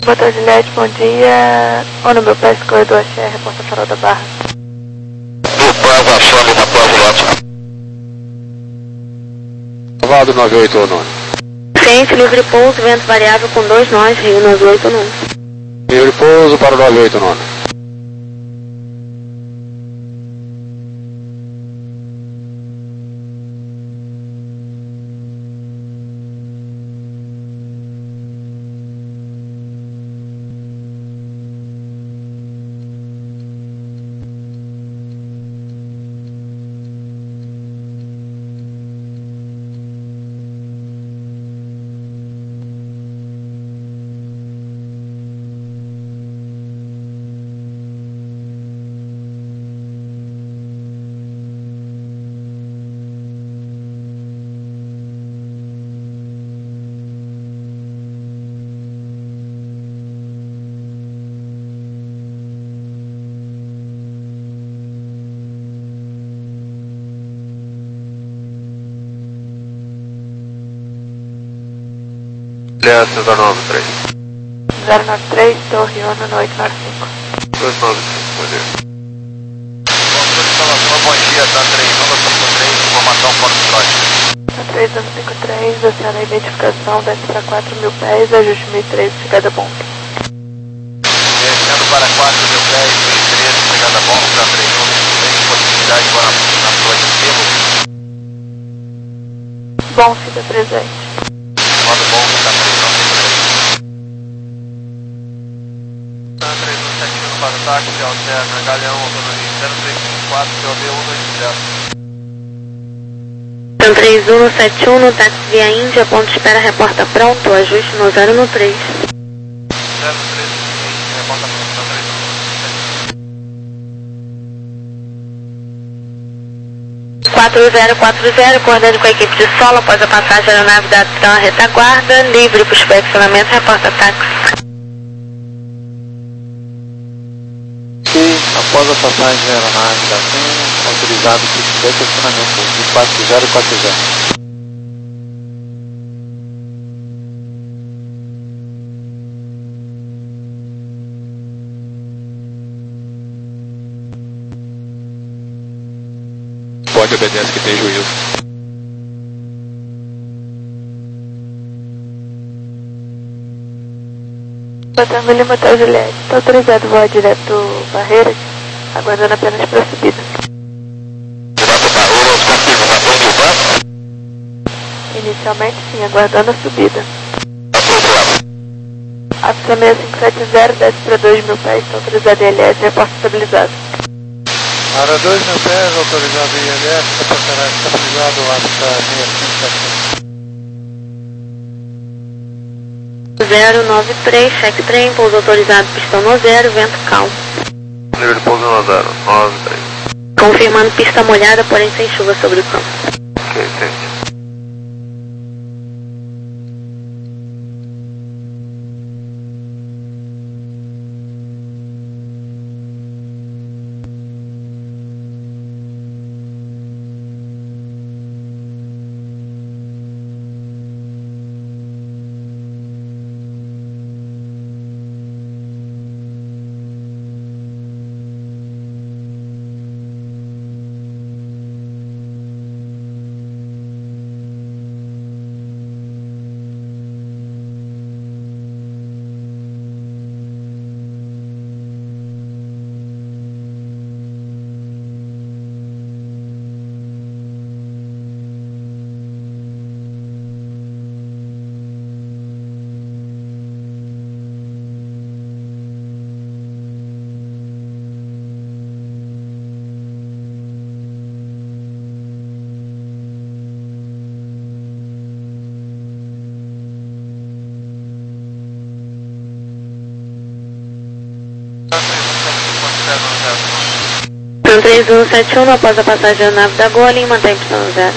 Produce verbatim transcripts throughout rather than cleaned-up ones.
Boa Juliette, bom dia. Ou no meu pé, corredor Axé, reporta Farol da Barra. Do Bravo Axé, ali na Boa Juliette. Cavalo nove oito ou nove. Ciente, livre pouso, vento variável com dois nós, Rio nove oito nove. Livre pouso para o nove oito nove. César nove três. zero nove três, Torre Ono no oito nove cinco. dois nove cinco, bom dia. Bom dia, tá três um cinco três, informação fora do trote. três um cinco três, aciona a identificação, desce para quatro mil pés, ajuste mil e treze, chegada bom. Descendo para quatro mil pés, mil e treze, chegada bom, para três um cinco três, possibilidade agora na sua de cima. Bom, fica presente. Modo bom, tá três um cinco três. três um sete um para o táxi, alterna, Galeão, autonomia zero três cinco quatro, C O B um dois zero. Então três um sete um no táxi via Índia, ponto de espera, reporta pronto, ajuste no zero no três. zero três cinco, reporta pronto, três um. quatro zero quatro zero, coordenando com a equipe de solo após a passagem da aeronave da Tran retaguarda, livre para o supervisionamento, reporta táxi. Sim, após a passagem da aeronave da Tran, autorizado para o supervisionamento de quatro zero quatro zero. Pode obedecer que tem juízo. Botando Lima até Juliette, está autorizado voar direto Barreiras, aguardando apenas para a subida. Direto Barreiras, confirma, atende o banco? Inicialmente sim, aguardando a subida. Aprovado. A P S A seis cinco sete zero desce para dois mil pés, está autorizado em L S, reporte estabilizado. Para dois mil pés, autorizado em I L S, reportará estabilizado o A P S A seis cinco sete um. zero nove três, check trem, pouso autorizado, pistão no zero, vento calmo. Nível de pouso no zero, nove três. Confirmando pista molhada, porém sem chuva sobre o campo. Ok, entendi. Então três um sete um, após a passagem da nave da Golem, mantém pistão no zero.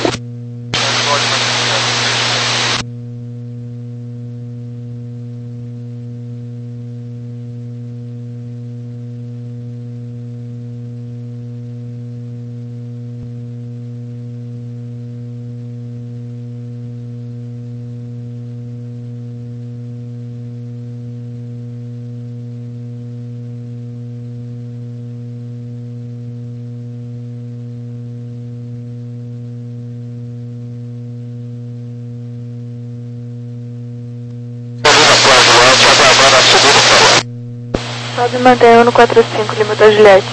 Pode manter um no quatro cinco, Lima da Juliette.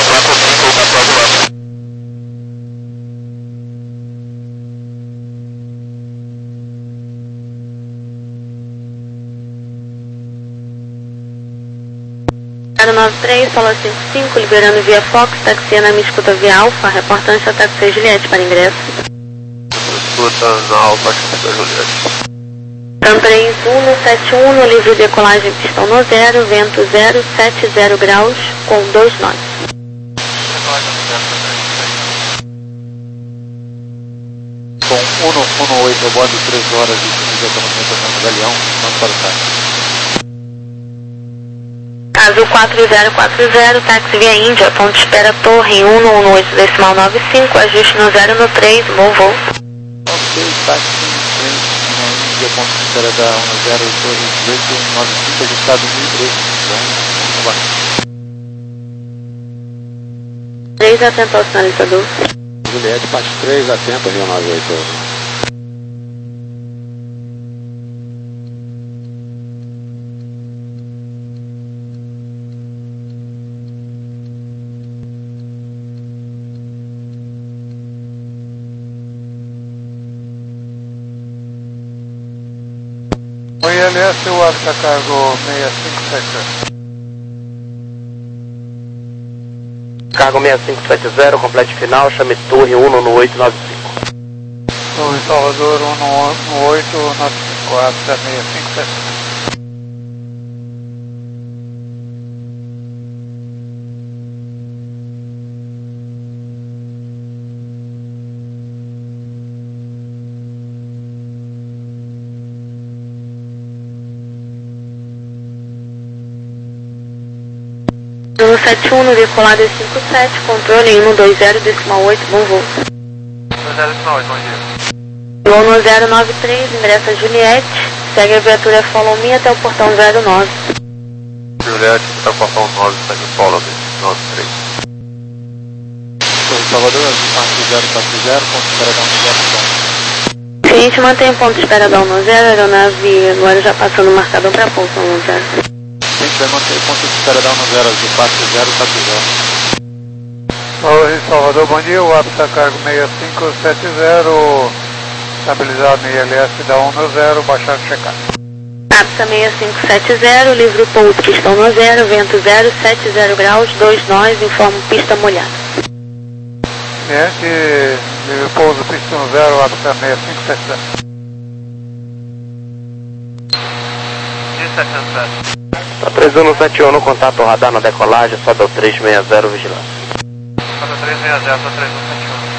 zero nove três, sala cinco cinco, liberando via Fox, taxiando a minha escuta via Alfa, reportante ataque seis Juliette para ingresso. Escuta na Alfa, escuta Juliette. TAM três um no sete um, no livre decolagem pistão no zero, vento zero sete zero graus, com dois nós. Com um no oito, eu bordo três horas e quinze de economia no Galeão, vamos para o táxi. Azul quatro zero quatro zero, táxi via Índia, ponto de espera Torre um no um no oito decimal nove cinco, ajuste no zero no três, bom voo. Ok, táxi na Índia, ponto de espera da um zero Torre dezoito nove cinco, ajustado mil e três, vamos abaixo. três, atento ao sinalizador. Juliette, parte três, atento, Rio nove oito. O I L S, o Alfa Cargo seis cinco sete. Cargo seis cinco sete zero, complete final, chame Torre um no oito nove cinco. Torre Salvador um no oito nove cinco, Alfa seis cinco sete. um sete um, no decolado cinco sete, controle um dois zero decimal oito, bom voo. dois zero decimal oito, bom dia. Voo no zero nove três, ingressa Juliette, segue a viatura Follow Me até o portão zero nove. Juliette, até o portão nove, segue o Follow Me, nove três. Torre Salvador, parte zero quatro zero, ponto de espera da um zero. Seguinte, mantém ponto de espera da um zero, aeronave agora já passando o marcador para pouso um zero. A gente vai manter ponto de espera da um zero, azul quatro zero quatro zero. Torre Salvador, bom dia, o Alfa Cargo seis cinco sete zero, estabilizado no I L S da um no zero, baixado check-out. Apsa seis cinco sete zero, livre pouso pistão no zero, vento zero sete zero graus, dois nós, informo pista molhada. Cliente, livre pouso pistão zero, Alfa seis cinco sete zero. setecentos e sete. Tá três um no sete um, no contato radar na decolagem, sobe ao três seis zero, vigilância. Sobe ao três seis zero, tá três um sete um.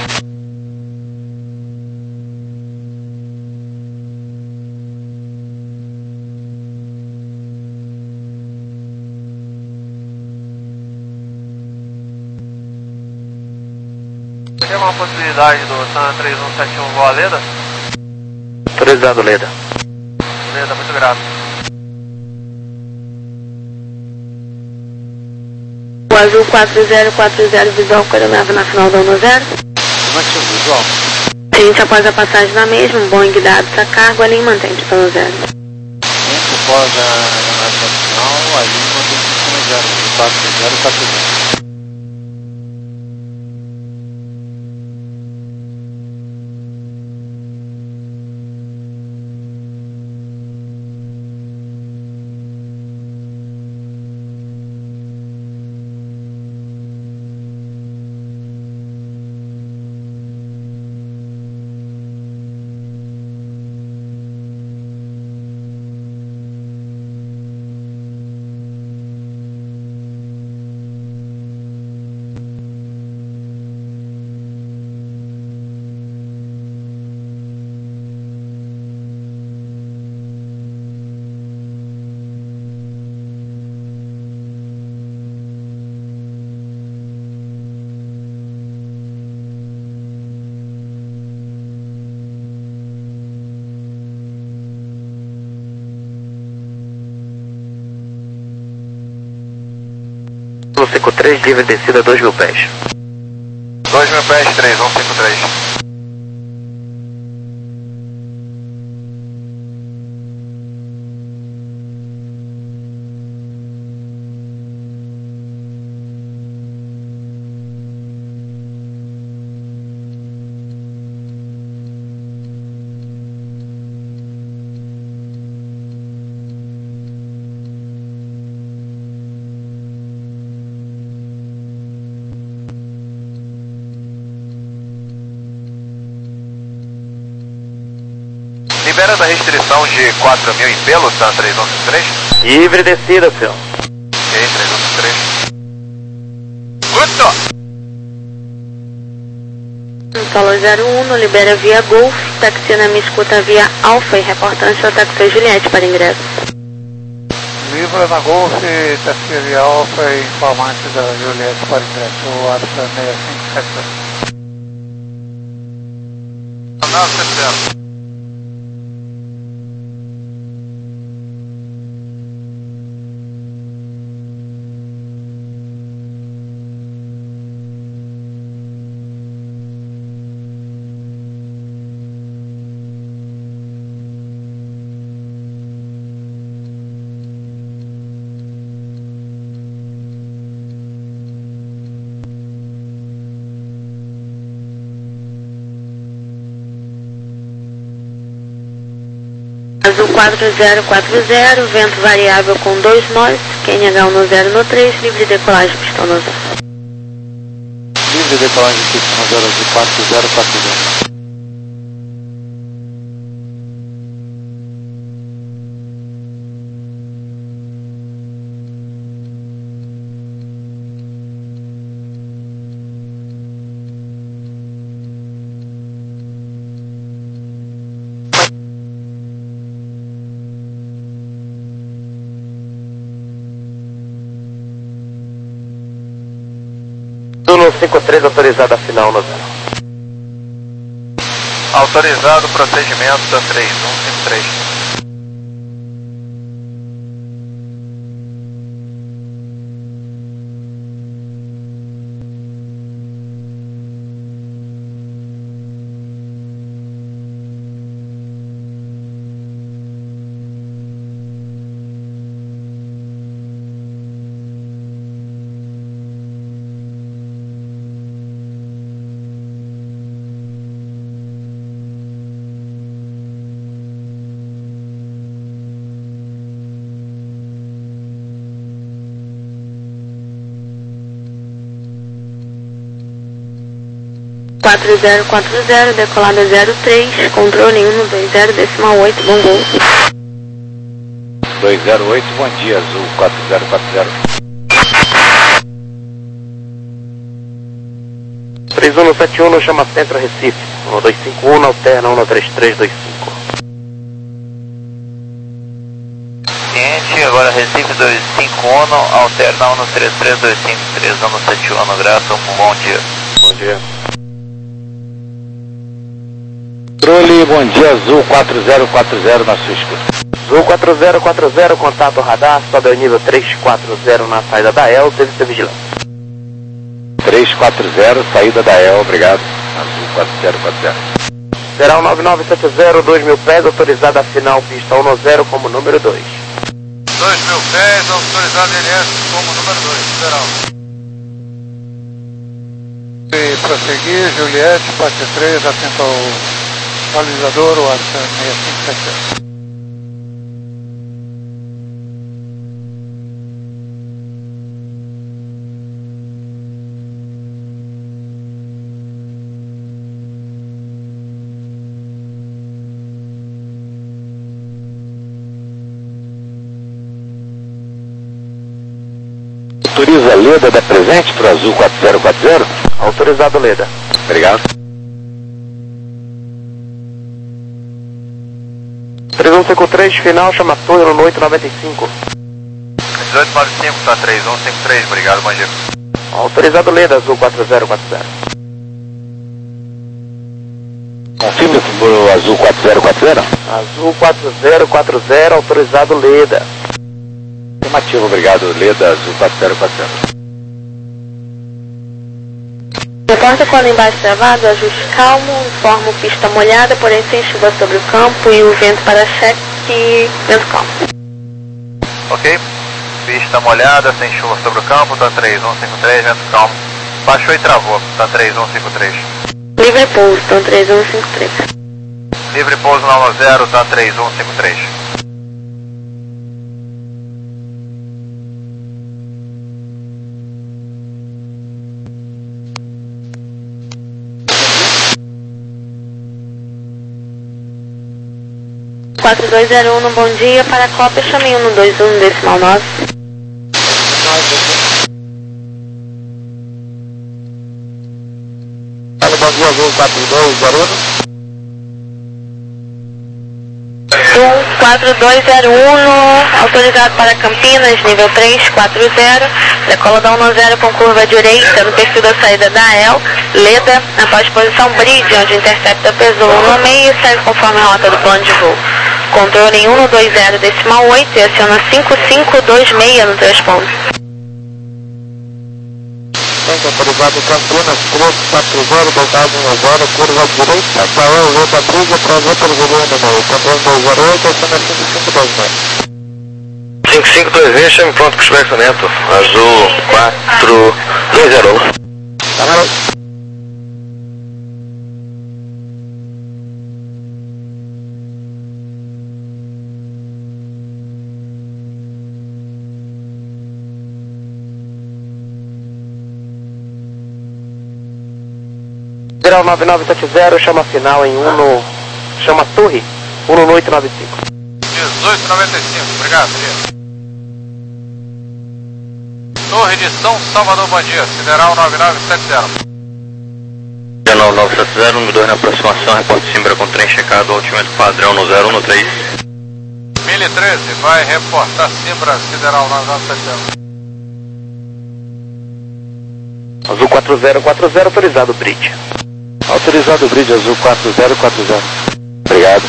Tem uma possibilidade do San três um sete um voar Leda? Autorizado, Leda. Leda, muito grato. O Azul quatro zero quatro zero, visual com a aeronave na final da um zero. Afirmativo, visual. Seguinte, após a passagem na mesma, Boeing dado a cargo, ali mantém pistão no zero. Entre após a aeronave nacional, ali mantém pistão no zero, quatro zero quatro zero. cinco três, livre descida dois mil pés. dois mil pés, três um cinco três. essa restrição de quatro mil em pelo, tá? três um cinco três? Livre descida, senhor. Ok, três um cinco três. Guto! Solo zero um, libera via Golf, taxi na minha escuta via Alfa e reportante ao taxi Juliette para ingresso. Libra na Golf, taxi via Alfa e informante da Juliette para ingresso, o APSA seis cinco sete zero. Não, sete zero. Azul quatro zero quatro zero, vento variável com dois nós, Q N H um no zero no três, livre decolagem, pistão no zero. Livre decolagem, pistão no zero, Azul quatro zero quatro zero. Zulu cinco três, autorizado a final no zero. Autorizado o procedimento da três um cinco três. quatro zero quatro zero, decolada zero três, controle um dois zero, decimal oito, bom gol. dois zero oito, bom dia, Azul quatro zero quatro zero. três um sete um, chama Centro Recife. um dois cinco um, alterna um três três dois cinco. Ciente, agora Recife dois cinco um, alterna um três três dois cinco três um sete um, graça, um bom dia. Bom dia. Controle, bom dia, Azul quatro zero quatro zero na sua escuta. Azul quatro zero quatro zero, contato radar, sobe ao nível três quatro zero na saída da E L, serviço de vigilância. três quatro zero, saída da E L, obrigado. Azul quatro zero quatro zero. Será o nove nove sete zero, dois mil pés, autorizada a final, pista um zero como número dois. dois mil pés, autorizado L S como número dois, geral. E prosseguir, Juliette, parte três, atento ao balizador, o APSA seis cinco sete zero. Autoriza a Leda da presente para o Azul quatro zero quatro zero? Autorizado, Leda. Obrigado. três um cinco três, final, chama Torre no oito nove cinco. dezoito nove cinco, tá três um cinco três, obrigado, bom dia. Autorizado, Leda, Azul quatro zero quatro zero. Confirme para o Azul quatro zero quatro zero? Azul quatro zero quatro zero, autorizado, Leda. Afirmativo, obrigado, Leda, Azul quatro zero quatro zero. Reporta quando embaixo travado, ajuste calmo, informo pista molhada, porém sem chuva sobre o campo e o vento para cheque e vento calmo. Ok, pista molhada, sem chuva sobre o campo, tá três um cinco três, vento calmo. Baixou e travou, tá três um cinco três. Livre pouso, então três um cinco três. Livre pouso nove zero, tá três um cinco três. quatro dois zero um, bom dia, para a cópia, chame um dois um, decimal nove. Fala, bom dia, Azul quatro dois zero um. quatro dois zero um, autorizado para Campinas, nível três quatro zero, decola da um zero com curva direita no perfil da saída da E L, Leda, após posição bridge, onde intercepta pesou um meio e segue conforme a rota do plano de voo. Controle em um dois zero decimal oito e aciona cinco cinco dois seis no transponder. Autorizado Campinas, três quatro zero, voltado um zero, curva direita, Baú, Leda, Bridge, prazer pelo volume, no Campinas dois zero oito, aciona cinco cinco dois seis. cinco cinco dois seis, chame pronto com o expressionamento. Azul quatro dois zero um. Tá maluco? Sideral nove nove sete zero, chama final em um no... chama torre um no oito nove cinco. dezoito noventa e cinco, obrigado, dia. Torre de São Salvador, bom dia, Sideral nove nove sete zero. Sideral nove sete zero, número dois na aproximação, reporte Simbra com trem checado, altimento padrão no zero um no três. mil e treze, vai reportar Simbra, Sideral nove nove sete zero. Azul quatro zero quatro zero, autorizado bridge. Autorizado bridge Azul quatro zero quatro zero. Obrigado.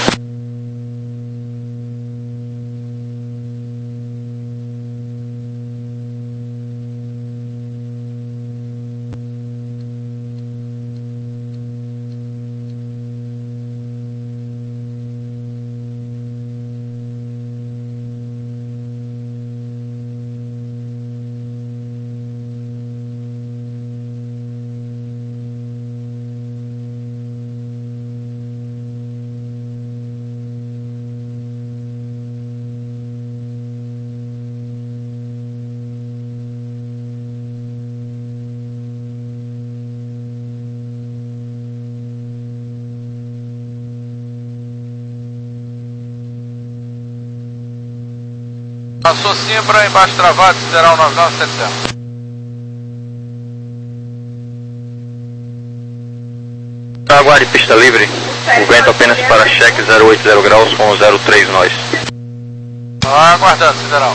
Passou Simbra, embaixo travado, Sideral nove nove sete zero. Aguarde pista livre, o vento apenas para cheque zero oito zero graus com zero três nós. Aguardando, Sideral.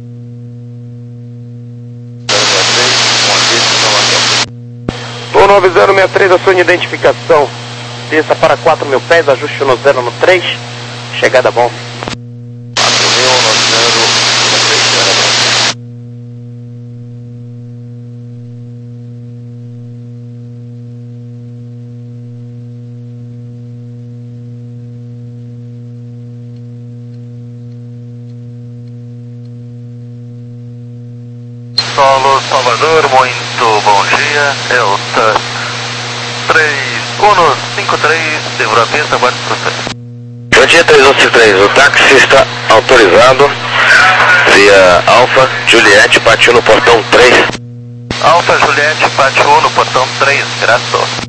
Voo nove zero seis três, a sua identificação. Desça para quatro mil pés, ajuste no zero no três, chegada bom. Solo Salvador, muito bom dia, Delta três um cinco três, segura a pista, aguarde processo. Bom dia, três um cinco três, o táxi está autorizado via Alfa Juliette, partiu no portão três. Alfa Juliette, partiu no portão três, graças.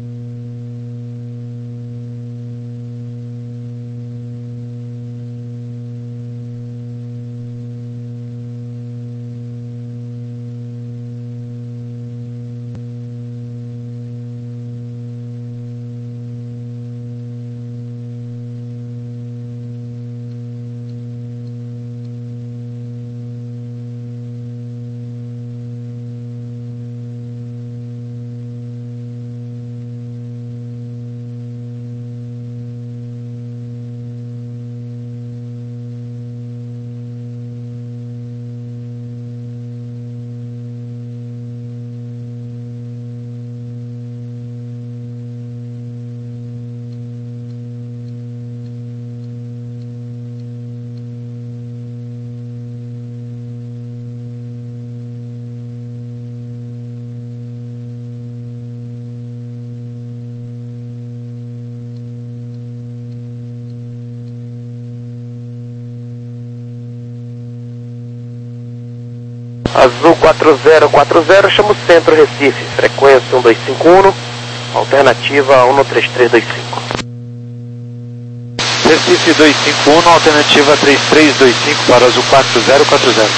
Azul quatro zero quatro zero, chama o centro Recife, frequência um dois cinco um, alternativa um três três dois cinco. Recife duzentos e cinquenta e um, alternativa três três dois cinco para azul quatro zero quatro zero.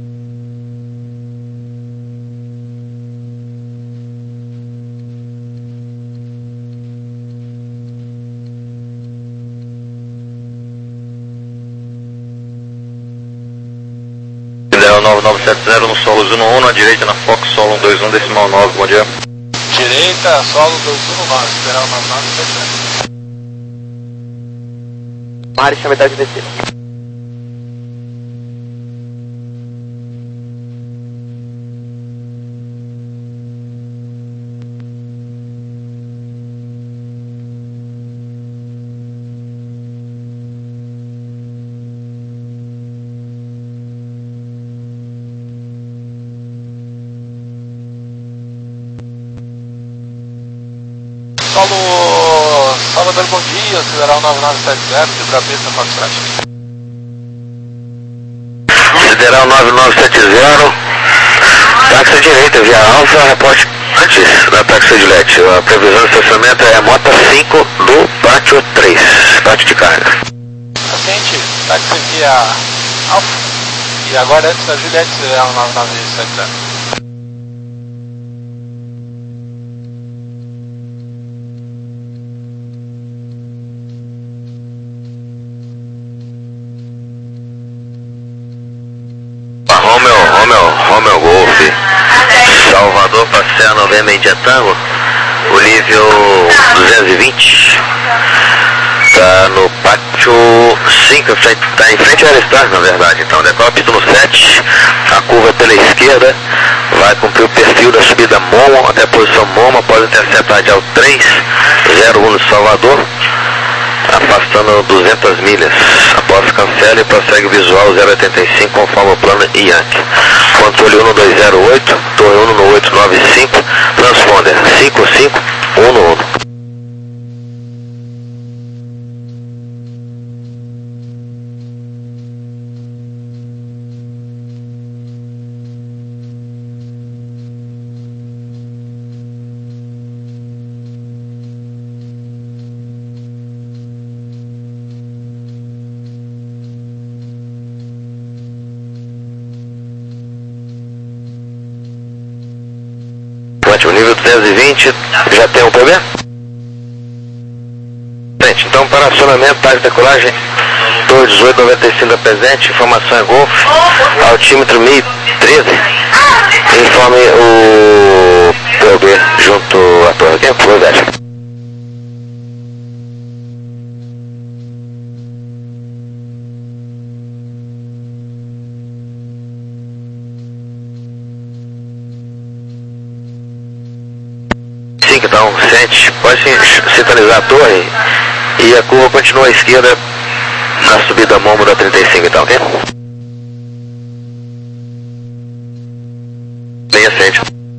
nove nove sete zero no solo Zuno um, à direita na Fox Solo um dois um decimal nove, bom dia. Direita, solo dois um nove, esperar o nove nove sete zero. Mari, chama de descer. Solo Salvador, bom dia, acelerar o nove nove sete zero, de Brabista, Foxtrot. Sideral nove nove sete zero, táxi direita, via Alfa, reporte antes da táxi de L E D. A previsão de estacionamento é a Mota cinco do Pátio três, pátio de carga. Paciente, táxi via Alfa, e agora antes da Juliette, acelerar o nove nove sete zero. Romeo, Romeo, Romeo Golf, Salvador, Passeia Novembro Índia Tango, o nível duzentos e vinte, tá no pátio cinco, tá em frente ao Aristar, na verdade, então, decola pista no sete, a curva pela esquerda, vai cumprir o perfil da subida Momo, até a posição Momo, após interceptar de ao três zero um no Salvador, afastando duzentas milhas. Após cancela e prossegue visual zero oitenta e cinco com forma plana e Yankee. Controle um dois zero oito, torre um no oito nove cinco, transponder cinco cinco um no um. O nível duzentos e vinte, já tem um P B? Então, para acionamento, taxa de decolagem, torre dezoito noventa e cinco da presente, informação é Golf, altímetro mil e treze, informe o P B junto à torre. Quem é o velho? Então, sente, pode sintonizar a torre e a curva continua à esquerda na subida Momo da trinta e cinco, então, ok? Linha sente.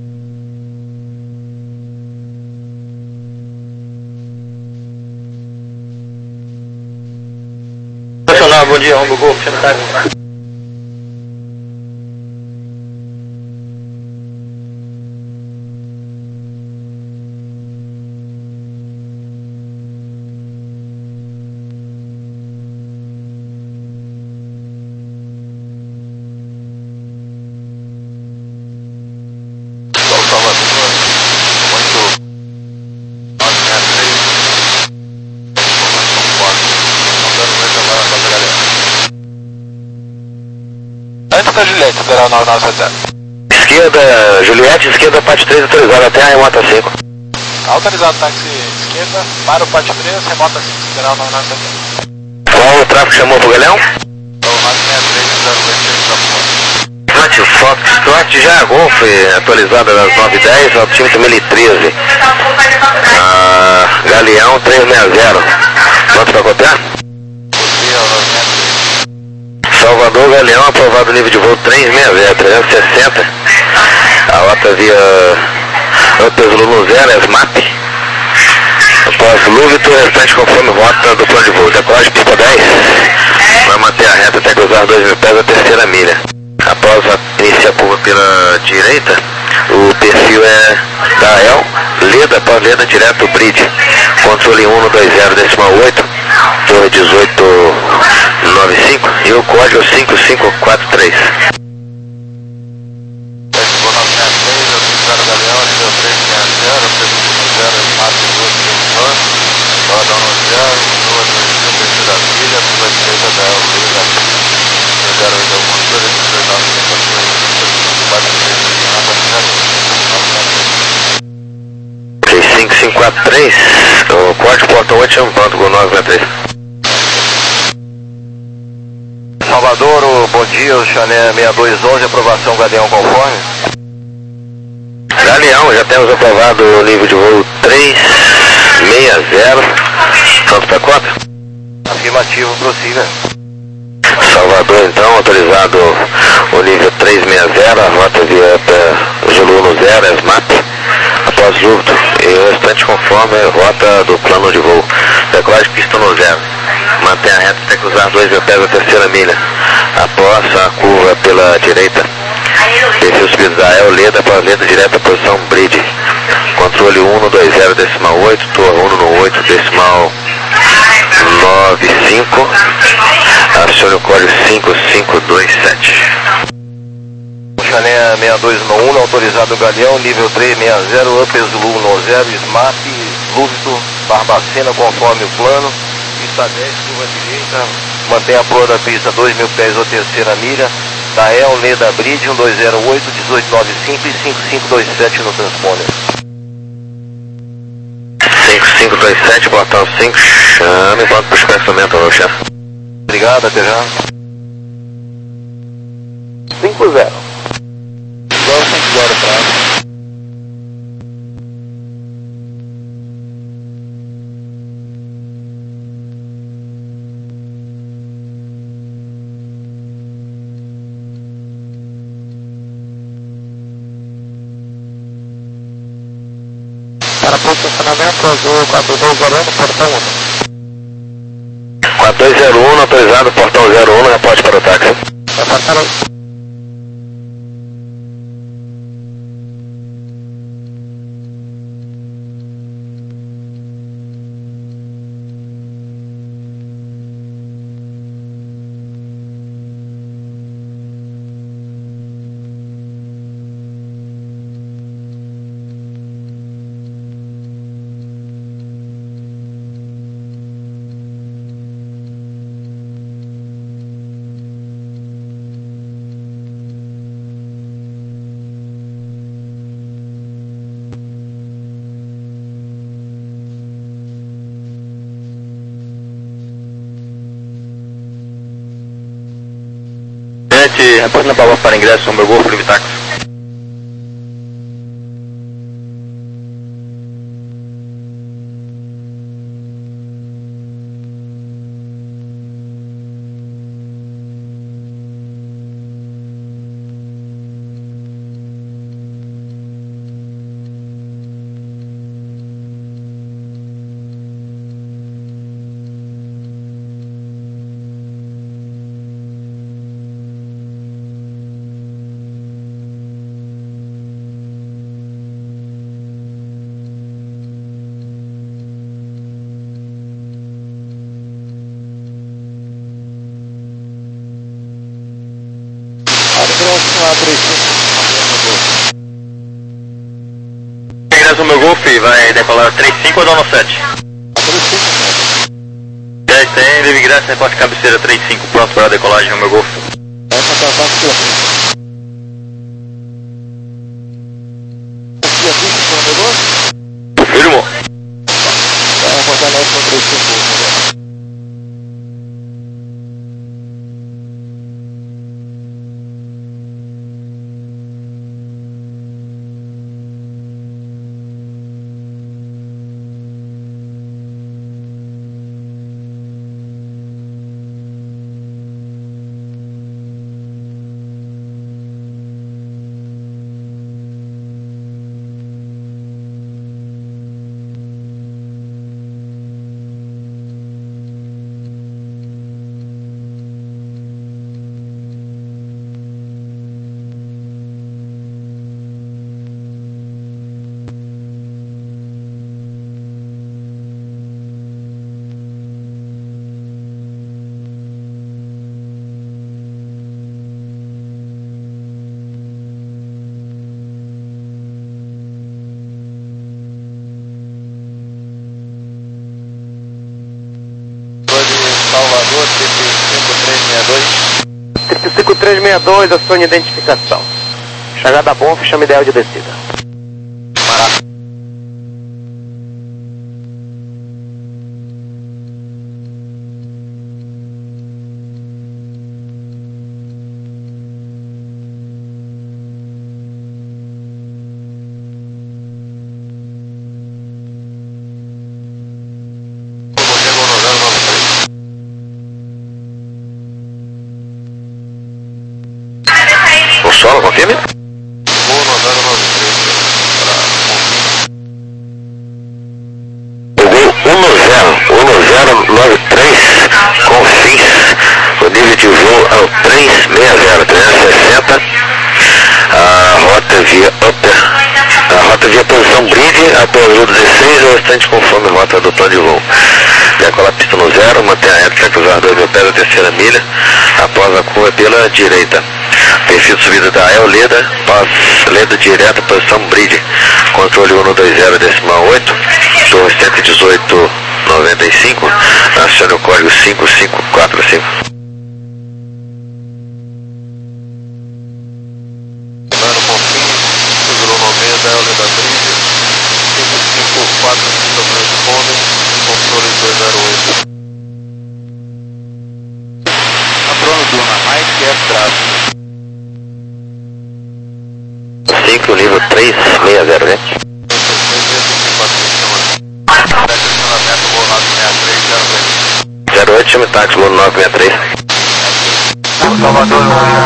Nacional, bom dia, Rombo Golf, secretário. Antes da Juliette, acelerar o nove nove sete zero. Esquerda, Juliette, esquerda, pátio três, autorizado até a remota cinco. Autorizado táxi esquerda, para o pátio três, remota cinco, acelerar o nove nove sete zero. Qual o tráfego chamou pro Galhão? Então, nove seis três zero oito seis Pátio Foxtrot, já a Golf, atualizada das nove e dez, altímetro mil e treze. Ah, Galeão trezentos e sessenta. Pronto para copiar? Salvador, Galeão, aprovado nível de voo trezentos e sessenta, trezentos e sessenta. A rota via Upes Lulu zero, S M A P. Após Lúvito, restante conforme rota do plano de voo. Decolagem pista dez, vai manter a reta até cruzar dois mil pés a terceira milha. Após a, iniciar a curva pela direita, o perfil é da E L, Leda, após Leda, direto Bridge. Controle um dois zero decimal oito. Torre dezoito noventa e cinco e o código cinco cinco quatro três. cinco cinco quatro três, o código porta oito, pronto, Gol nove três. Salvador, bom dia, o Chané seis dois um um, aprovação Galeão conforme? Galeão, já temos aprovado o nível de voo três seis zero, pronto para conta? Afirmativo, prossiga. Salvador, então, autorizado o nível três seis zero, a rota via Zulu no zero, S M A P, após luto, e o restante conforme a rota do plano de voo. Decolagem pista no zero. Mantenha a reta até cruzar dois mil pés da terceira milha. Após a curva pela direita. Perfil subido da E L, Leda para Leda direta, posição bridge. Controle um dois zero decimal oito, torre um no oito decimal nove cinco. Acione o código cinco cinco dois sete. Chané seis dois um um, autorizado Galeão, nível três seis zero, Upper Zulu no zero, S M A P, Lúbito, Barbacena conforme o plano. Pista dez, curva direita, mantém a proa da pista dois mil pés ou terceira milha, da E L, Leda Bridge, um dois zero oito, dezoito noventa e cinco e cinco cinco dois sete no transponder. cinco cinco dois sete, portão cinco, chame e bota para o esclarecimento, meu chefe. Obrigado, até já. cinco zero. Igual cinco zero para. Para posicionamento azul quatro dois zero um, portão um. quatro dois zero um, autorizado, portão zero um, reporte para o táxi. Vai passar aí. Reporte na palavra para ingresso, meu Golfo, Livre Táxi. Ingresso meu Golf, vai decolar três cinco ou dá sete? Já está em livre ingresso, reporte cabeceira três cinco, pronto para a decolagem no meu Golf. Confirmo. dois. trinta e cinco três seis dois, a sua identificação. Chegada bom, chama ideal de descida. Mará. O solo, confirme? Voo no zero nove Voo um zero nove três com fins. O nível de voo é o três seis zero, trezentos e sessenta. A rota via upper, a rota via posição bridge, até o voo dezesseis, o restante conforme a rota do plano de voo. Decola a pista no zero, mantém a reta até cruzar dois mil pés a terceira milha, após a curva pela direita. Perfil de subida da E L, Leda, paz, Leda direta, posição bridge, controle um dois zero decimal oito, torre cento e dezoito noventa e cinco, acione o código cinco cinco quatro cinco. Mano Confim, segurou no meio da E L da bridge, cinco cinco quatro cinco respondem, controle dois zero oito. Patrono Duna, mais que é tráfego. cinco, nível três seis zero, né? zero oito, chama táxi, voo nove seis três. Salvador,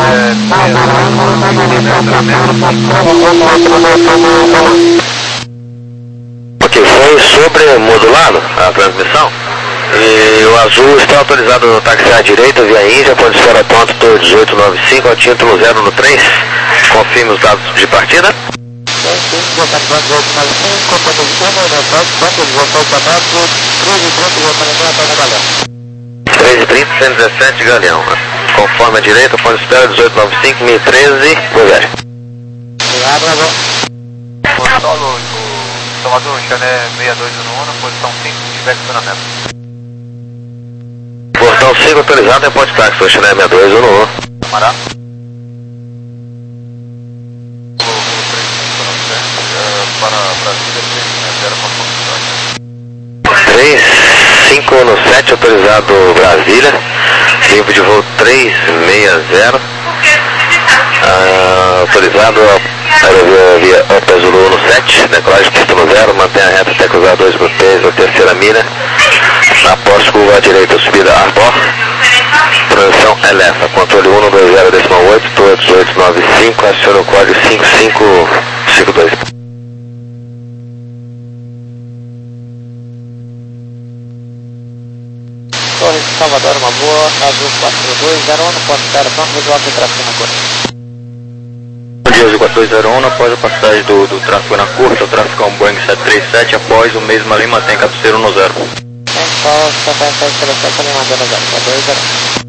Ok, foi sobremodulado a transmissão e o azul está autorizado no táxi à direita via Índia, pode esperar ponto torre dezoito noventa e cinco, título zero no três, confirme os dados de partida. três e trinta, cento e dezessete, Galeão. Conforme a direita, ponto de espera dezoito noventa e cinco, mil e treze, boa viagem. Solo, o Salvador, Chané seis dois um um, posição cinco, tiver estacionamento. Portão cinco autorizado em ponte táxi, Chané seis dois um um. Mará. Para Brasília, três cinco no sete, autorizado Brasília, tempo de voo três seis zero, ah, autorizado aerovia via Upper Zulu no sete, decolagem pista no zero, mantém a reta até cruzar dois mil pés a terceira milha, após curva à direita, subida Arbor, transição Elefa, controle um dois zero decimal oito, torre dezoito noventa e cinco, aciona o código cinco cinco cinco dois. Torre de Salvador, uma boa, azul quatro dois zero um, pode estar pronto, visual de tráfego na curva. Bom dia, azul quatro dois zero um, após a passagem do, do tráfego na curta, o tráfego é um Boeing sete três sete, após o mesmo ali mantém cabeceiro no zero. É, só sete três sete, ali mantendo zero, quatro dois zero um.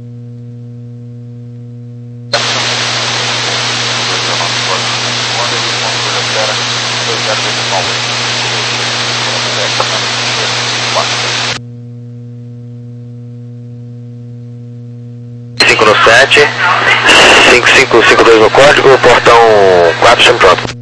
cinco no sete, cinco cinco cinco dois no código, portão quatro sempre pronto.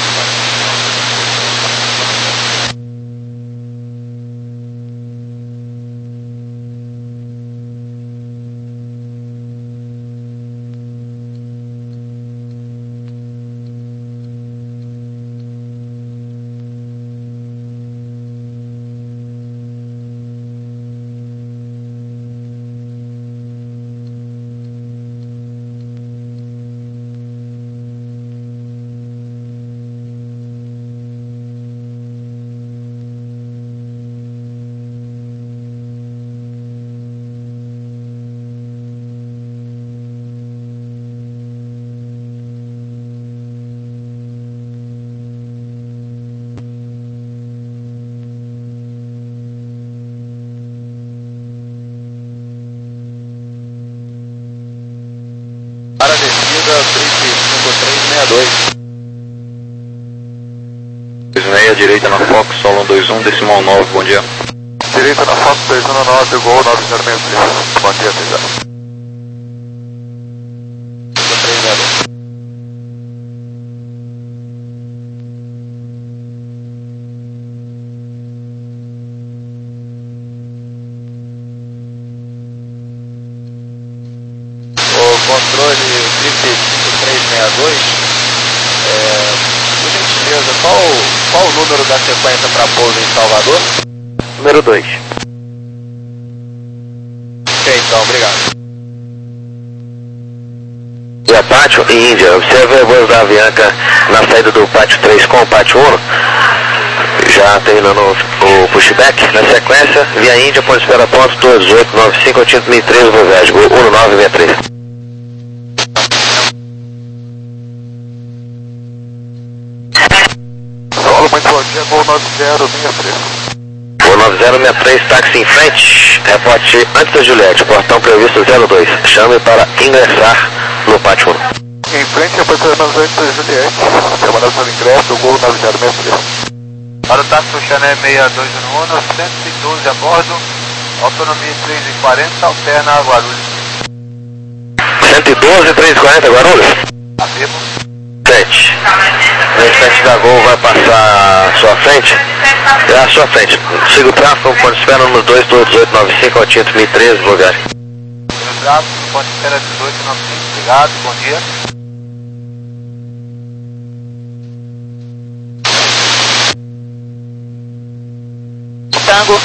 Para a descida, Brite cinco três seis dois. meia direita na Fox, solo um dois um, decimal nove, bom dia. Direita na Fox dois um nove, Gol nove zero seis três. Bom dia, César. sessenta e dois. É, por gentileza, qual, qual o número da sequência para pouso em Salvador? Número dois. Ok, então, obrigado. Via Pátio e Índia, observe a voz da Avianca na saída do Pátio três com o Pátio um, já terminando o pushback. Na sequência, via Índia, ponto de espera ponto dois oito nove cinco, Altímetro mil e três, Vovege, Gol um nove seis três. Solo, muito bom dia, Gol nove zero seis três. Gol nove zero seis três, táxi em frente, reporte antes da Juliette, portão previsto zero dois, chame para ingressar no Pátio um. Em frente, reportando antes da Juliette, chamando para o ingresso, Gol nove zero seis três. Para o táxi Chanel seis dois um um, cento e doze a bordo, autonomia três e quarenta, alterna a Guarulhos. cento e doze, três e quarenta, Guarulhos? Afirmo. sete. O sete da Gol vai passar à sua frente? É à sua frente. Siga o tráfego, ponto de espera número dois, dezoito nove cinco, Altímetro mil e três, Vovege. Pelo tráfego, ponto de espera dezoito nove cinco, obrigado, bom dia. Tango.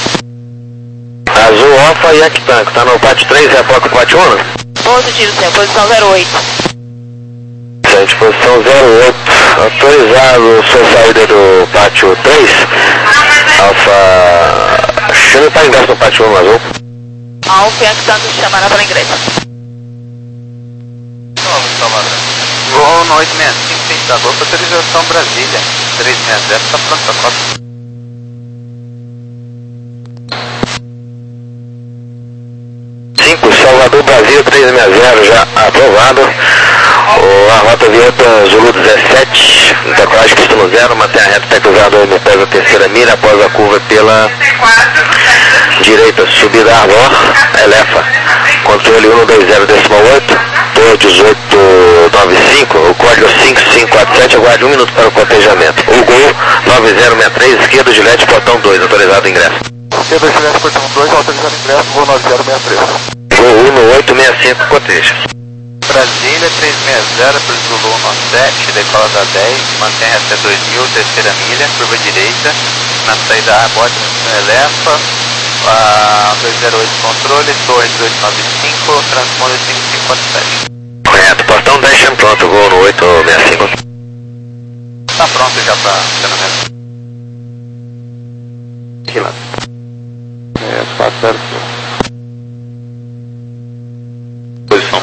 Azul Alfa e Yakitango, tá no Pátio três, é a placa Pátio um? Positivo, senhor, posição zero oito. Gente, posição zero oito, autorizado sua saída do Pátio três, Alfa, chame para ingresso no Pátio um, Azul. Alfa e Tango chamará para ingresso. Vamos, Salvador. Gol oito seis cinco, tentador, autorização Brasília, três seis zero, está pronto para próxima. cinco, Salvador, Brasil, três seis zero, já aprovado. O, a rota Vieta Zulu dezessete, decolagem pista no zero, mantém a reta até cruzado M P a terceira milha, após a curva pela direita, subida Arlor, Elefa, controle um dois zero decimal oito, torre dezoito nove cinco, o código cinco cinco quatro sete, aguarde um minuto para o cotejamento. O Gol nove zero seis três, esquerda, Gilete, portão dois, autorizado ingresso. Esquerda, Juliette, portão dois, autorizado ingresso, Gol nove zero seis três. Gol um oito seis cinco, coteja. Brasília, três seis zero, para o Zulu um sete, decola da dez, mantém até dois mil, terceira milha, curva direita, na saída A, bote no Elefa, a dois zero oito controle, torre dezoito nove cinco, transponder cinco cinco quatro sete. Correto, portão dez, chame pronto, Gol no oito seis cinco. Está pronto já para treinamento. Aqui lá. É, quatro zero. Posição.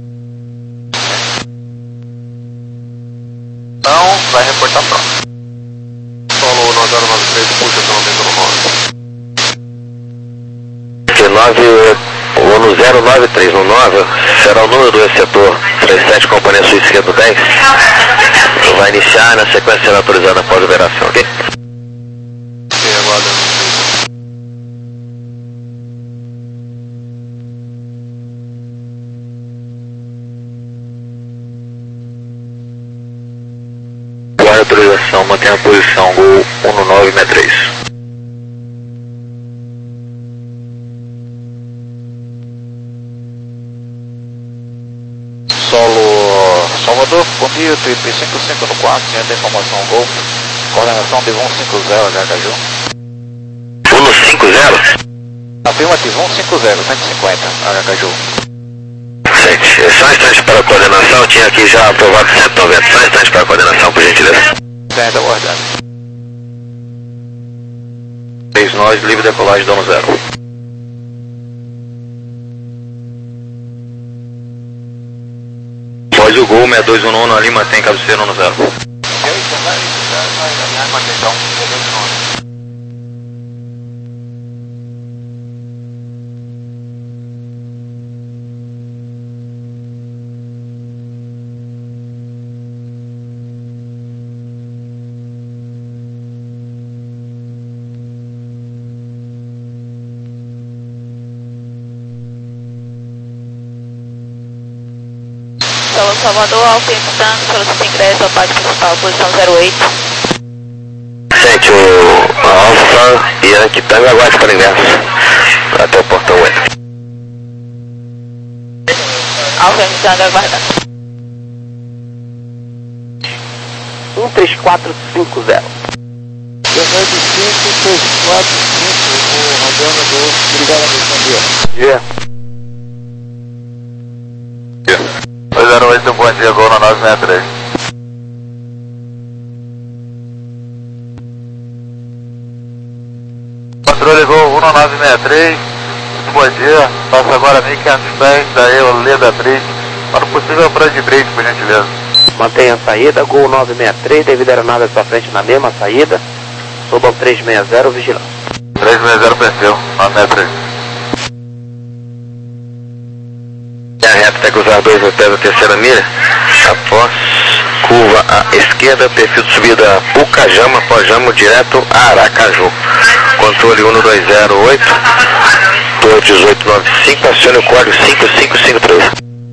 Então, vai reportar pronto. Solo nove zero nove três, puxa pelo menos no nove. nove, o no zero nove três, no nove, será o número do setor trinta e sete, companhia sul esquerdo dez. Vai iniciar, na sequência será autorizada após a operação, ok? Ok, agora. Guarda a autorização, mantenha a posição, Gol um nove seis três. Solo Salvador, bom dia, trinta e cinco cinco no quatro, ciento informação Gol, coordenação de cento e cinquenta, H H J. um cinco zero? Afirmativo, cento e cinquenta, cento e cinquenta, H H J. Gente, só um instante para a coordenação, tinha aqui já aprovado cento e noventa, só um instante para a coordenação, por gentileza. Certo, aguardando. três nós, livre decolagem, dono zero. Após o Gol, seis dois um um, ali mantém cabeceira no zero. E aí, você vai, vai, vai, vai, manter então, Solo Salvador, Alfa e Tango, solicita ingresso ao pátio principal, posição zero oito. Gente, o Alfa e Yakitango aguarde para ingresso, até o portão oito. Alfa e Tango aguardando. um três quatro cinco zero. Dezenove cinco três quatro cinco, o Radona do Obrigado, bom dia. Yeah. dois zero oito, bom dia, Gol na nove seis três. Controle Gol um nove seis três, muito bom dia, passa agora mil e quinhentos pés, daí eu Leda três, para o possível para de break, por gentileza. Mantenha a saída, Gol nove seis três, devido a aeronave à sua frente na mesma saída, suba ao três seis zero, vigilância. três seis zero, perfil, nove seis três. A reta até cruzar dois no pé da terceira milha, após curva à esquerda, perfil de subida Pucajama, Pojamo, direto a Aracaju. Controle um dois zero oito, dois dezoito nove cinco, acione o código cinco cinco cinco três.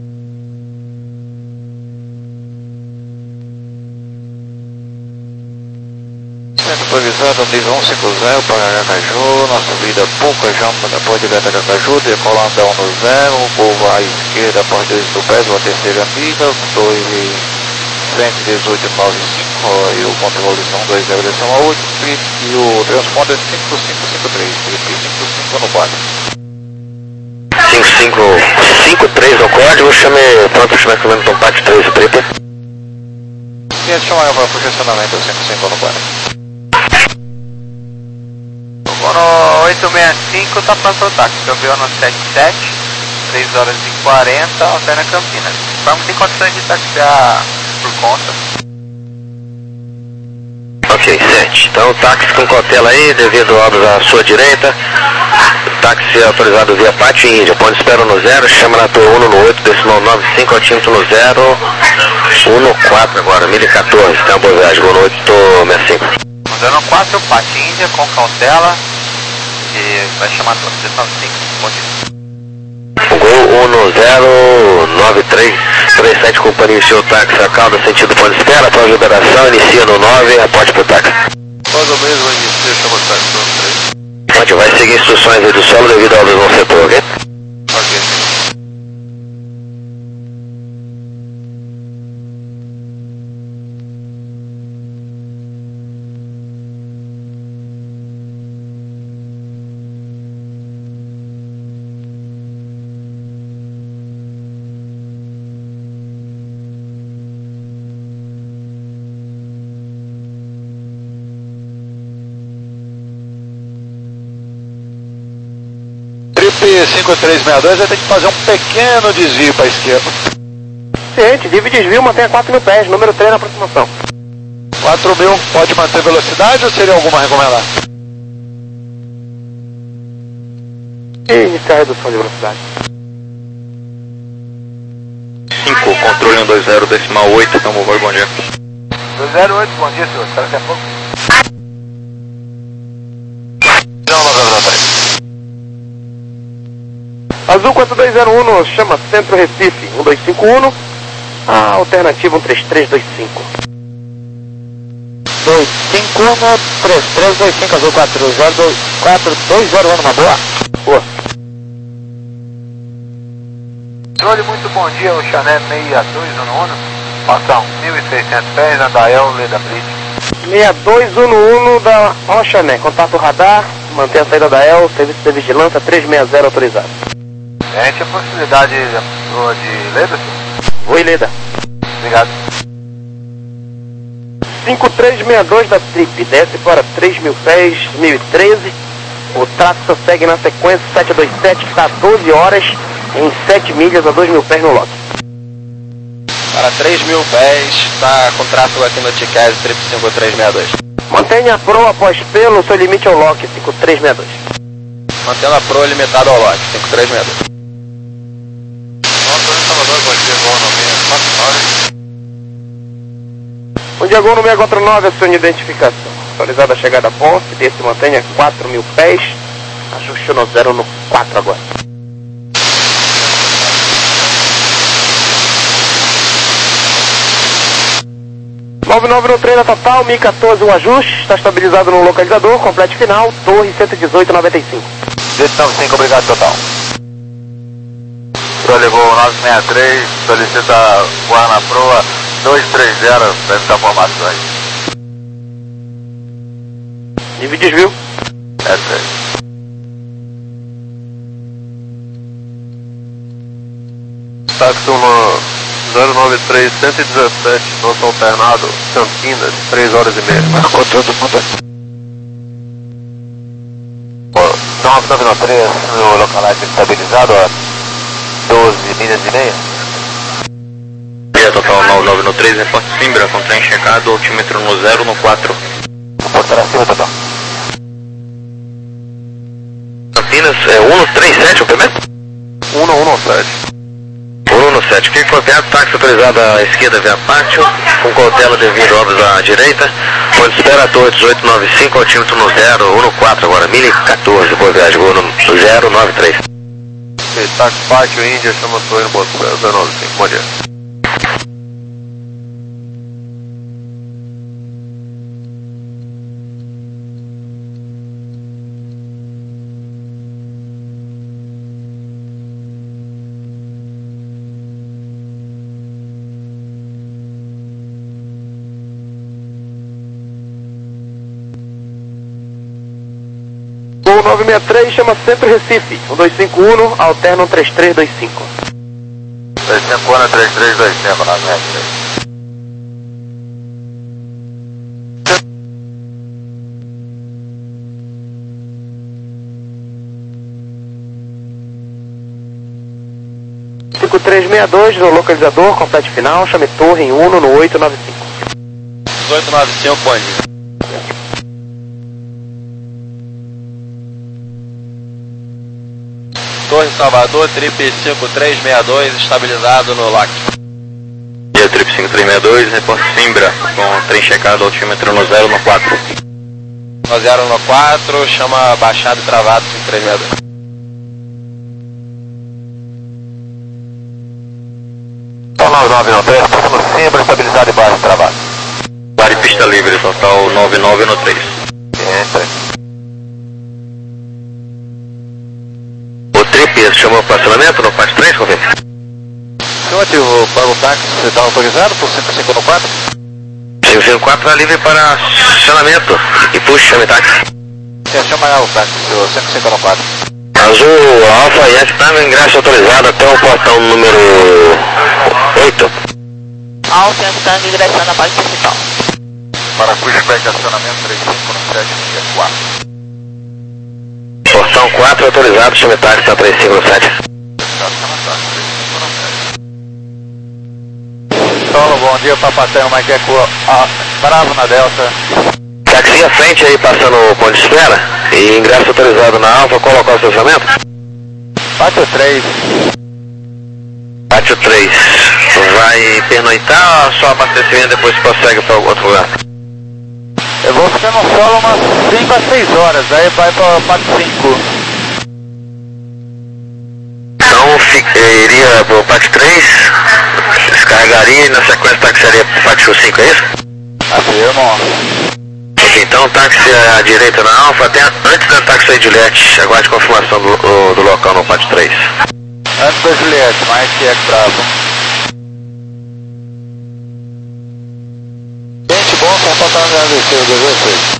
Centro improvisado, nível um cinco zero para Aracaju, na subida Pucajama, depois de Beta Aracaju, decolando um zero, curva à esquerda, após dois do pés, a terceira milha, dois cento e dezoito nove cinco, e o controle são dois zero, direção a oito, e o transponder cinco cinco cinco três, cinco cinco no quadro. cinco cinco cinco três no código, chame, pronto, chame comendo Tompax três, triple. E adiciona para posicionamento cinco cinco no quadro. No oito seis cinco está pronto o táxi, câmbio no sete sete, três horas e quarenta, alterna Campinas. Vamos ter condições de taxiar por conta. Ok, sete. Então táxi com cautela aí, devido a obras à sua direita. Táxi autorizado via Pátio Índia, ponto espera no zero, chama na torre um no oito, decimal nove cinco, altímetro no zero, um no quatro agora, mil e quatorze, tem uma boa viagem, gol no oito seis cinco. zero quatro, Pátio Índia, com cautela, e vai chamar a torre, decimal cinco, bom dia. Gol um no zero nove três três sete, companhia iniciou o táxi a calda, sentido ponto de espera, após liberação, inicia no nove, aporte pro táxi. Após o mesmo inicia, chama o táxi no três. Pode, vai seguir instruções aí do solo devido a obras no setor, ok? Ok. cinco três seis dois vai ter que fazer um pequeno desvio para a esquerda. Ciente, livre desvio, mantenha quatro mil pés, número três na aproximação. quatro mil, pode manter velocidade ou seria alguma recomendação? E iniciar a redução de velocidade. cinco, controle um dois zero, decimal oito, Campo Boi, bom dia. dois zero oito, bom dia, senhor. Espera daqui a pouco. Não, Novembro da Azul quatro dois zero um, chama Centro Recife, um dois cinco um, a alternativa um três três dois cinco. dois cinco um, três três dois cinco, Azul quatro zero dois, quatro dois zero um, uma boa? Boa. Controle, muito bom dia, o Chané seis dois um um, passar mil e seiscentos pés, Andael, Leda Bridge. seis dois um um da Rochané, contato radar, mantenha a saída da E L, serviço de vigilância três seis zero autorizado. Gente, a possibilidade de, de Leda, senhor? Oi, Leda. Obrigado. cinco três seis dois da Trip, desce para três mil pés, mil e treze. O tráfego segue na sequência sete dois sete, está a doze horas, em sete milhas a dois mil pés no lote. Para três mil pés, está com tráfego aqui no T C A S Trip cinco três seis dois. Mantenha a Pro após pelo, seu limite ao lock cinco três seis dois. Mantendo a Pro limitado ao lote cinco três seis dois. Salvador, bom dia, Gol no seis quatro nove. Bom dia, Gol no seis quatro nove, acione de identificação. Autorizada a chegada a ponte, desse mantenha quatro mil pés, ajuste no zero no quatro agora. nove nove no trem da total, mil e quatorze o ajuste, está estabilizado no localizador, complete final, torre cento e dezoito noventa e cinco. noventa e cinco, obrigado, total. Controle Gol nove seis três, solicita voar na proa dois três zero, para dar informações. Nível desvio. É três. Táxi no zero nove três, cento e dezessete, nosso alternado, Campinas, três horas e meia. Marcou todo mundo. nove nove nove três no localize estabilizado a doze milhas e meia. Via total nove nove nove três, reporte Simbra, com trem checado, altímetro no zero no quatro. Portar acima total. Campinas, é um três sete, o primeiro? um um sete. um sete, fique copiado, táxi autorizado à esquerda via pátio, com cautela devido obras à direita, onde espera a torre dezoito nove cinco, altímetro no zero um quatro agora, mil e quatorze, boa viagem, voo no zero nove três. Ok, táxi pátio Índia, chama torre no ponto zero nove cinco, bom dia. Gol nove seis três, chama Centro Recife, um dois cinco um, alterna um três três dois cinco. três cinco um, três três dois cinco, nove seis três. cinco três seis dois no localizador, complete final, chame torre em um no oito nove cinco. oito nove cinco, bom dia. Torre Salvador, trip cinco três seis dois, estabilizado no L A C. Dia trip cinco três seis dois, reporte Simbra, com trem checado, altímetro no zero no quatro. No zero no quatro, chama baixado e travado cinco três seis dois. nove nove nove três, próximo Simbra, estabilizado e baixo travado. Pare pista livre, total nove nove no três. Entra. Trip chamou o estacionamento no parte três, confirma? Senhor, para o táxi, você está autorizado por cinco cinco quatro? cinco cinco quatro é livre para estacionamento e puxa, chame táxi. Você chama o táxi, senhor, cinco cinco quatro. Azul, Alfa Yankee, está ingresso autorizado até o portão número oito. Alfa Yankee está ingressando na parte principal. Para pushback de acionamento três cinco sete quatro. Portão quatro autorizado, chame táxi, está três cinco sete. Solo, bom dia, Papatel, mas que é com a Bravo na Delta. Táxi à frente aí, passando o ponto de espera. E ingresso autorizado na Alfa, qual local de estacionamento? Pátio três. Pátio três. Vai pernoitar ou só abastecimento depois prossegue para outro lugar? Eu vou ficar no solo umas cinco a seis horas, aí vai para o Pátio cinco. Então fica, iria para o Pátio três, descarregaria e na sequência taxiaria para o Pátio cinco, é isso? Afirmo. Ok, então táxi à direita na Alfa até antes da táxi aí Juliette, aguarde confirmação do, do, do local no Pátio três. Antes da Juliette, mais que é bravo. Gente, bom, só falta agradecer o dever.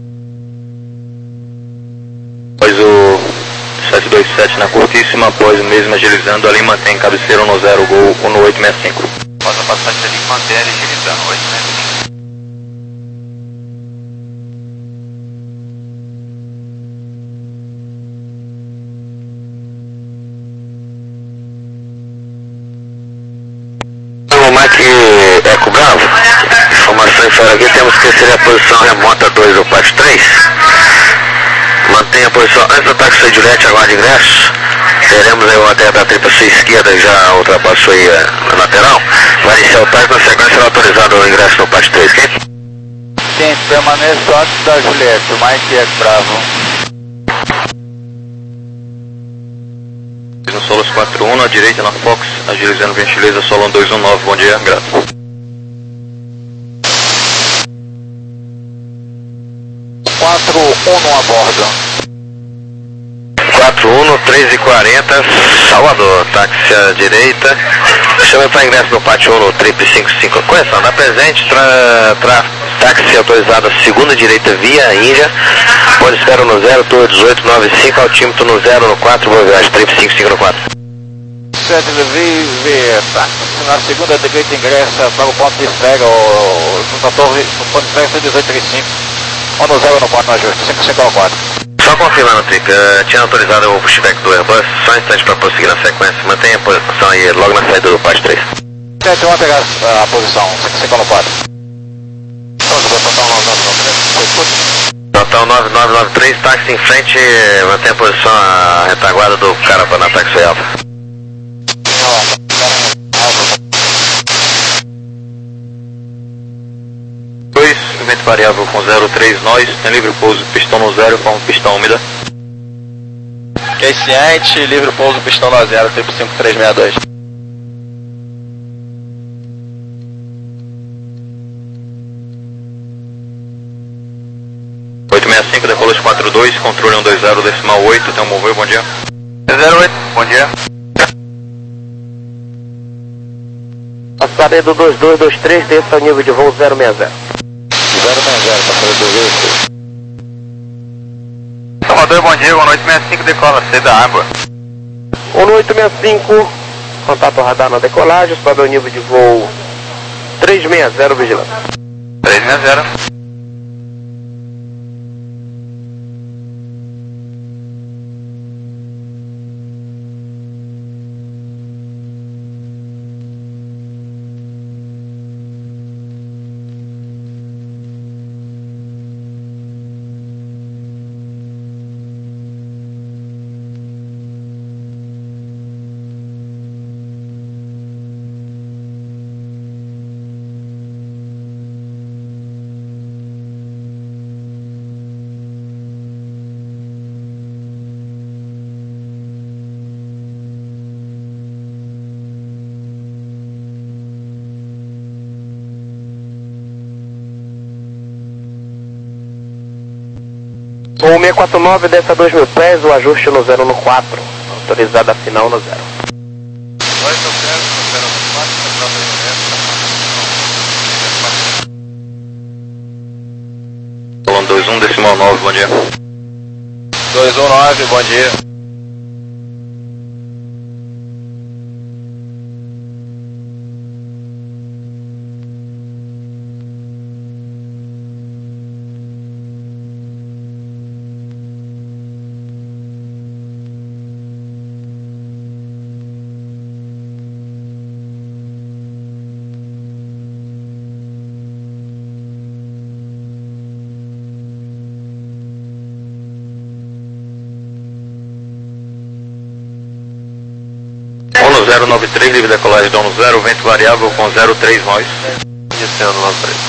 Após o sete dois sete na curtíssima, após o mesmo agilizando, ali mantém cabeceira no zero, gol um no oito seis cinco. Após a passagem ali, mantém ele agilizando, oito seis cinco. Eco Bravo, informação inferior aqui, temos que ser a posição remota dois do Pátio três. Mantenha a posição antes do táxi sair direto, aguarde ingresso. Teremos aí o até da tripa sua esquerda, já ultrapassou aí a, a lateral. Vai iniciar o táxi, na sequência será autorizado o ingresso no Pátio três, ok? Sim, permaneça antes da Juliette, o mais que é bravo. No Solos quatro um, à direita na Fox, agilizando gentileza, Solon dois um nove, bom dia, grato. quatro um a bordo. quatro um, três e quarenta, Salvador, táxi à direita. Chame para ingresso no Pátio um no trip cinco cinco. Correção, dá presente, tra, tra, táxi autorizado segunda direita via Índia, pode espera no zero, tour dezoito noventa e cinco, altímetro no zero, no quatro, boa viagem, trip cinco cinco no quatro. sete Vive, táxi na segunda direita ingressa para o ponto de entrega, o, no, torre, no ponto de entrega dezoito trinta e cinco, um no zero, no quatro, no ajuste, cinco cinco no quatro. Só confirmando, Trip, uh, tinha autorizado o pushback do Airbus, só um instante para prosseguir na sequência, mantenha a posição aí logo na saída do Pat três. sete um, pegar a, a posição, cinco cinco no quatro. Total nove nove nove três, táxi em frente, mantenha a posição, a retaguarda do cara para na táxi alfa. dois, vento variável com zero três nós, tem livre pouso, pistão no zero com pistão úmida. Que ciente, livre pouso, pistão no zero, trip cinco três seis dois. oito seis cinco, decolagem quatro dois, controle um dois zero, decimal oito, tem um moveu, bom dia. zero oito, bom dia. A saída do dois dois dois três, desça ao nível de voo zero seis zero. zero seis zero, para sair do Rio. Salvador, bom dia, one oito seis cinco, decola, C da água. one oito seis cinco, contato radar na decolagem, sobe ao nível de voo três seis zero, vigilância. três seis zero. O seis quatro nove, desce a dois mil pés, o ajuste no zero no quatro, autorizada final no zero. dois no zero, no zero no quatro, Falando dois um, decimal nove, bom dia. dois um nove, bom dia. zero nove três, livre decolagem dono zero, vento variável com zero três nós. iniciando nove três.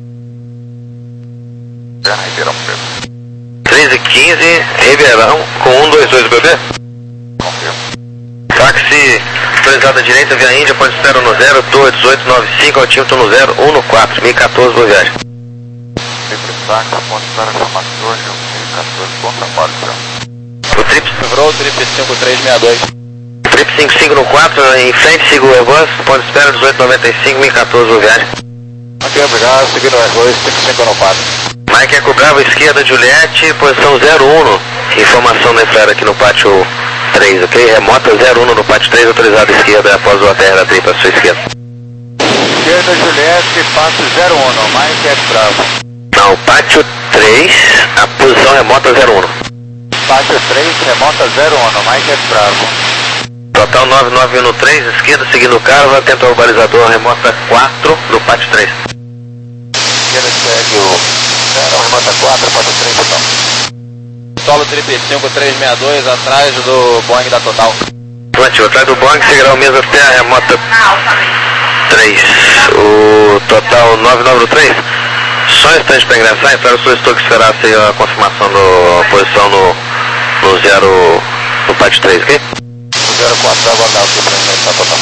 Já, Ribeirão, treze quinze, Ribeirão com um dois dois, B B. confirmo. Táxi autorizado à direita via Índia, pode espera no zero, tour dezoito noventa e cinco, altímetro no zero, um no quatro, mil e quatorze, boa viagem. Sempre táxi, ponto para chamar torre, mil e quatorze, contra parte. O trip, Livrou, trip cinco três seis dois. trip cinco cinco no quatro, em frente, siga o Airbus, pode espera dezoito noventa e cinco, mil e quatorze, boa viagem. Ok, obrigado, seguindo o Airbus, cinco cinco no quatro. Mike Eco Bravo, esquerda, Juliette, posição zero um, informação necessária aqui no pátio três, ok? Remota zero um no pátio três, autorizado esquerda após o A T R da trip à sua esquerda. Esquerda, Juliette, passo zero um, Mike Eco Bravo. Não, pátio três, a posição remota zero um. Pátio três, remota zero um, Mike Eco Bravo. Total nove nove um no três, esquerda, seguindo o carro, atento ao balizador, remota quatro no pátio três. Esquerda segue o zero, remota quatro, pátio três, total. Solo trip cinco três seis dois, atrás do Boeing da Total. Positivo, atrás do Boeing, seguirá o mesmo até a remota três. O total nove nove no três. Só um instante para ingressar, então eu solicitou que esperasse a confirmação da posição no, no zero, no pátio três, ok? zero quatro, vai aguardar o que para ingressar total.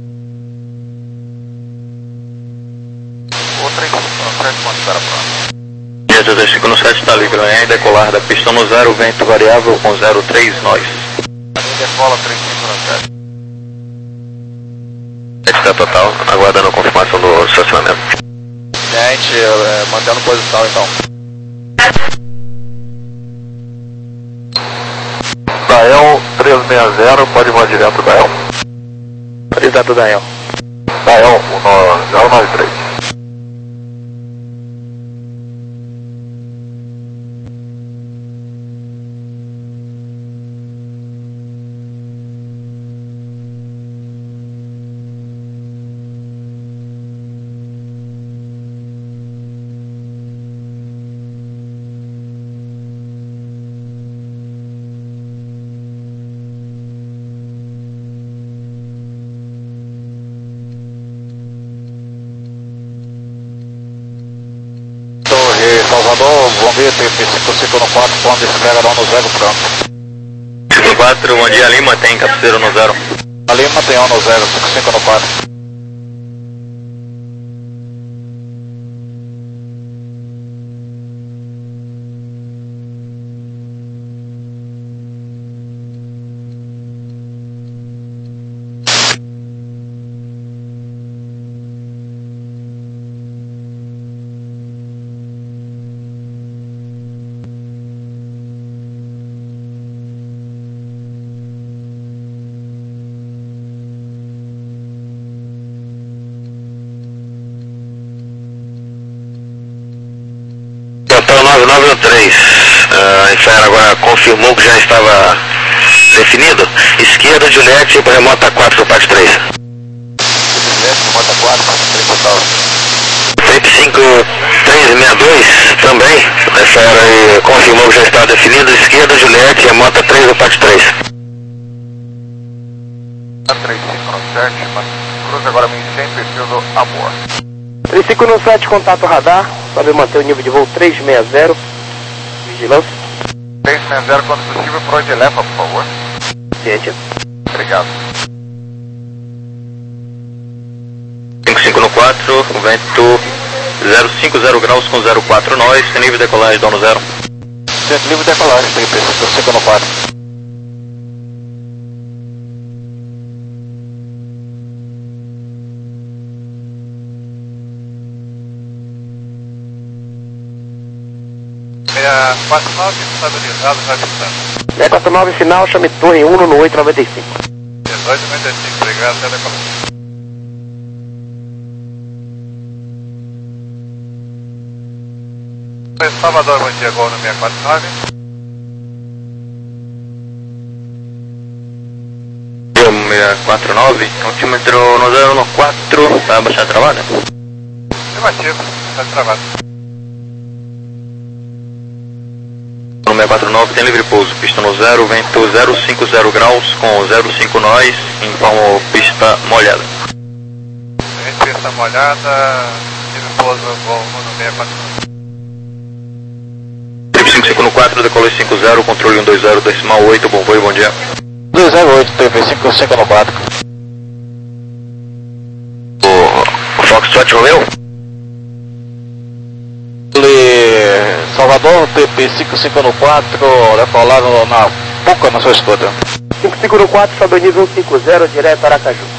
Outra informação, ponto para pronto. Dia dois cinco no sete está livre, né? Decolar da pista no zero, vento variável com zero três nós. Decola três cinco no sete. Está total, aguardando a confirmação do estacionamento. Gente, vinte, é, mantendo posição então. Dael trezentos e sessenta, pode voar direto Dael. Pode direto Dael. Dael zero nove três. Salvador, bom dia, T P cinco cinco quatro, ponto de espera no zero, pronto. cinco quatro, bom dia, Lima, tem cabeceira no zero. A Lima tem um no zero, cinco cinco quatro. nove nove três, a Infera agora confirmou que já estava definido. Esquerda, Juliette, para remota quatro, parte três. Juliette, remota quatro, parte três total. Trip cinco três seis dois também, a Infera confirmou que já estava definido. Esquerda, Juliette, remota três, parte três. três cinco sete, cruza agora mil e cem, perfil do Amor. três cinco sete, contato radar, sabe manter o nível de voo três seis zero, vigilância. três seis zero, quando possível, por onde leva, por favor. Ciente. Obrigado. cinco cinco quatro, vento zero cinco zero graus com zero quatro nós, nível de decolagem dono zero. Centro livre de decolagem, T P cinco cinco quatro. quatro nove, estabilizado, já avisando. seis quatro nove, final, chame torre um no oito noventa e cinco. dezoito noventa e cinco, obrigado, até decolagem. Salvador, bom dia, gol no seis quatro nove. seis quatro nove, altímetro no zero no quatro, vai baixar a travada? Afirmativo, está travado. No seis quatro nove tem livre pouso, pista no zero, vento zero cinco zero graus com zero cinco nós, informo pista molhada. Gente, pista molhada, livre pouso, gol no seis quatro nove. Trip cinco cinco quatro, decolou cinco zero, controle um dois zero, decimal oito, bom voo, bom dia. dois zero oito, T P cinco cinco quatro. O, o Foxtrot Romeu? Salvador, T P cinco cinco quatro, decolado na Puca, na sua escuta. cinco cinco quatro, sobe o nível cinco zero, direto Aracaju.